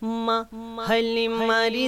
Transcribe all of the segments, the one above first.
মা হালিমারি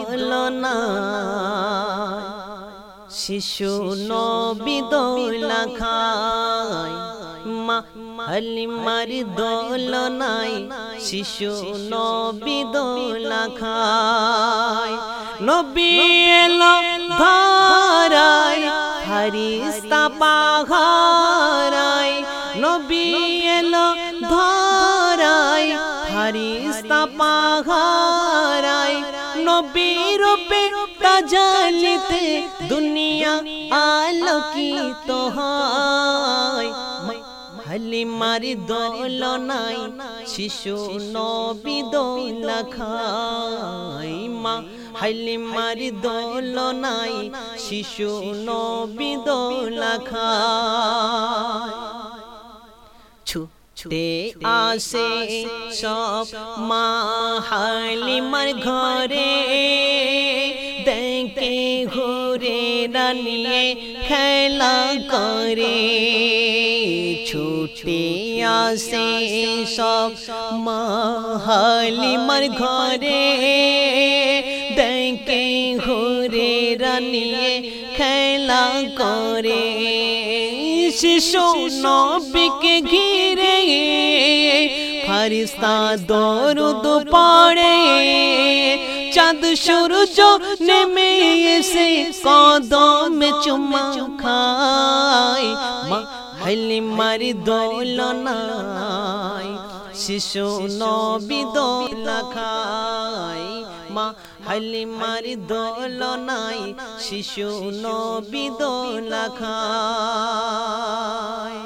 দোলনায় শিশু নবী দোলা খায়। মা হালিমারি দোলনায় শিশু নবী দোলা খায়। নবী এলো ধরায় ফেরেশতা পাহারায়। নবী এলো ধরায় ফেরেশতা পাহারায়। নবী রূপে তাজালিতে দুনিয়া আলোকিত হয়। হালিমারি দোলনায় শিশু নবী দোলা খায়। মা হালিমারি দোলনায় শিশু নবী দোলা খায়। ছুটে আসে সব মা হালিমার ঘরে, দেখে ঘুরে রানিয়ে খেলা করে। ছুটে আসে সব মা হালিমার ঘরে, দেখে ঘুরে রানিয়ে খেলা করে। শিশু নবীকে ঘিরে ফেরেশতা দরুদ পড়ে। চাঁদ সূরজ নেমে এসে কদমে চুমা খায়। মা হালিমারি দোলনায় শিশু নবী দোলা খায়। মা হালিমারি দোলনায় শিশু নবী দোলা খায়।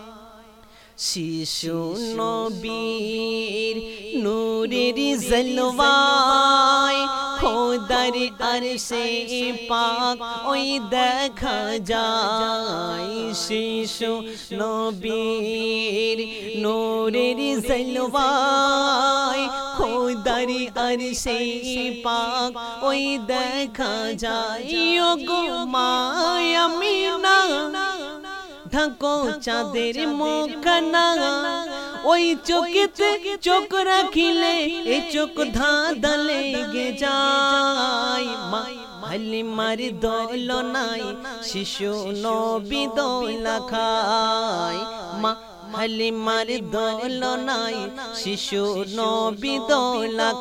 শিশু নবীর নূরের জলওয়ায় খোদার আরশে পাক ওই দেখা যায়। শিশু নবীর নূরের জলওয়ায় খোদার আরশে পাক ওই দেখা যায়। ও গো মা আমিনা ঢাকো চাঁদের মুখখানা, ওই চোখেতে চোখ রাখিলে এ চোখ ধাঁধা লেগে যায়। মা হালিমারি দোলনায় শিশু নবী দোলা খায়। মা হালিমারি দোলনায় শিশু নবী দোলা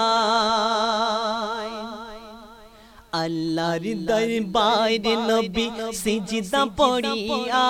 খায়। আল্লাহর দরবারে নবী সিজদা পড়িয়া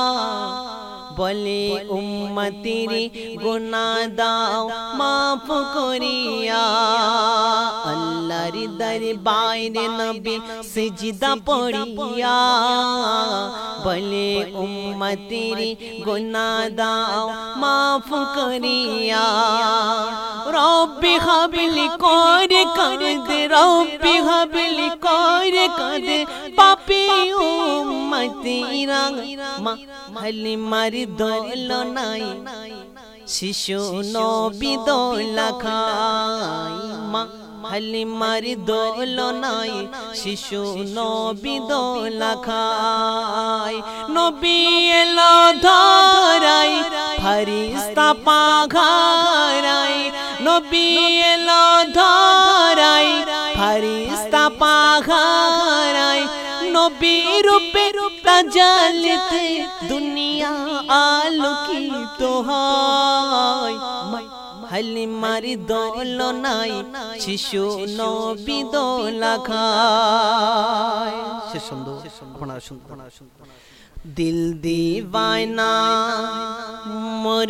বলে উম্মতের গুনাহ দাও মাফ করিয়া। আল্লাহর দরবারে নবী সিজদা পড়িয়া বলে উম্মতের গুনাহ দাও মাফ করিয়া। রব্বি হাবলি করে কাঁদে, রব্বি হাবলি করে কাঁদে পাপী উম্মতিরা। মা হালিমারি দোলনায় শিশু নবী দোলা খায়। মা হালিমারি দোলনায় শিশু নবী দোলা খায়। নবী এলো ধরায় ফেরেশতা পাহারায়। নবী এলো ধরায় ফেরেশতা পাহারায়। নবী রূপে তাজালিতে দুনিয়া আলোকিত হয়। হালিমারি দোলনায় শিশু নবী দোলা খায়। সে সুন্দর আপনারা শুনুন। দিল দিওয়ানা মোর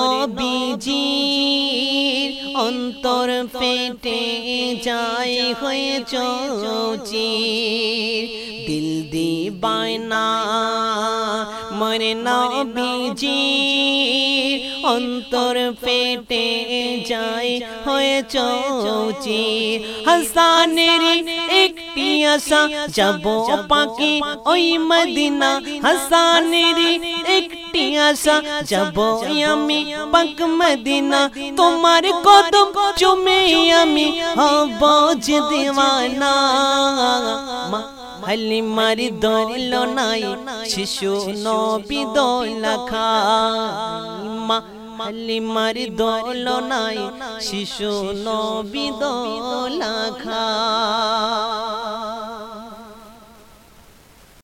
নবীজির অন্তর ফেটে যায় হয়ে চৌচির। দিল দিওয়ানা মোর নবীজির অন্তর ফেটে যায় হয়ে চৌচির। হাসানের একটি আশা যাব পাকে ওই মদিনা। হাসানের একটি আশা যাব আমি পাক মদিনা। তোমার কদম চুমে আমি হব যে দিওয়ানা। মা হালিমারি দোলনায় শিশু নবী দোলা খায়। মা হালিমার দোলনায় শিশু নবী দোলা খায়।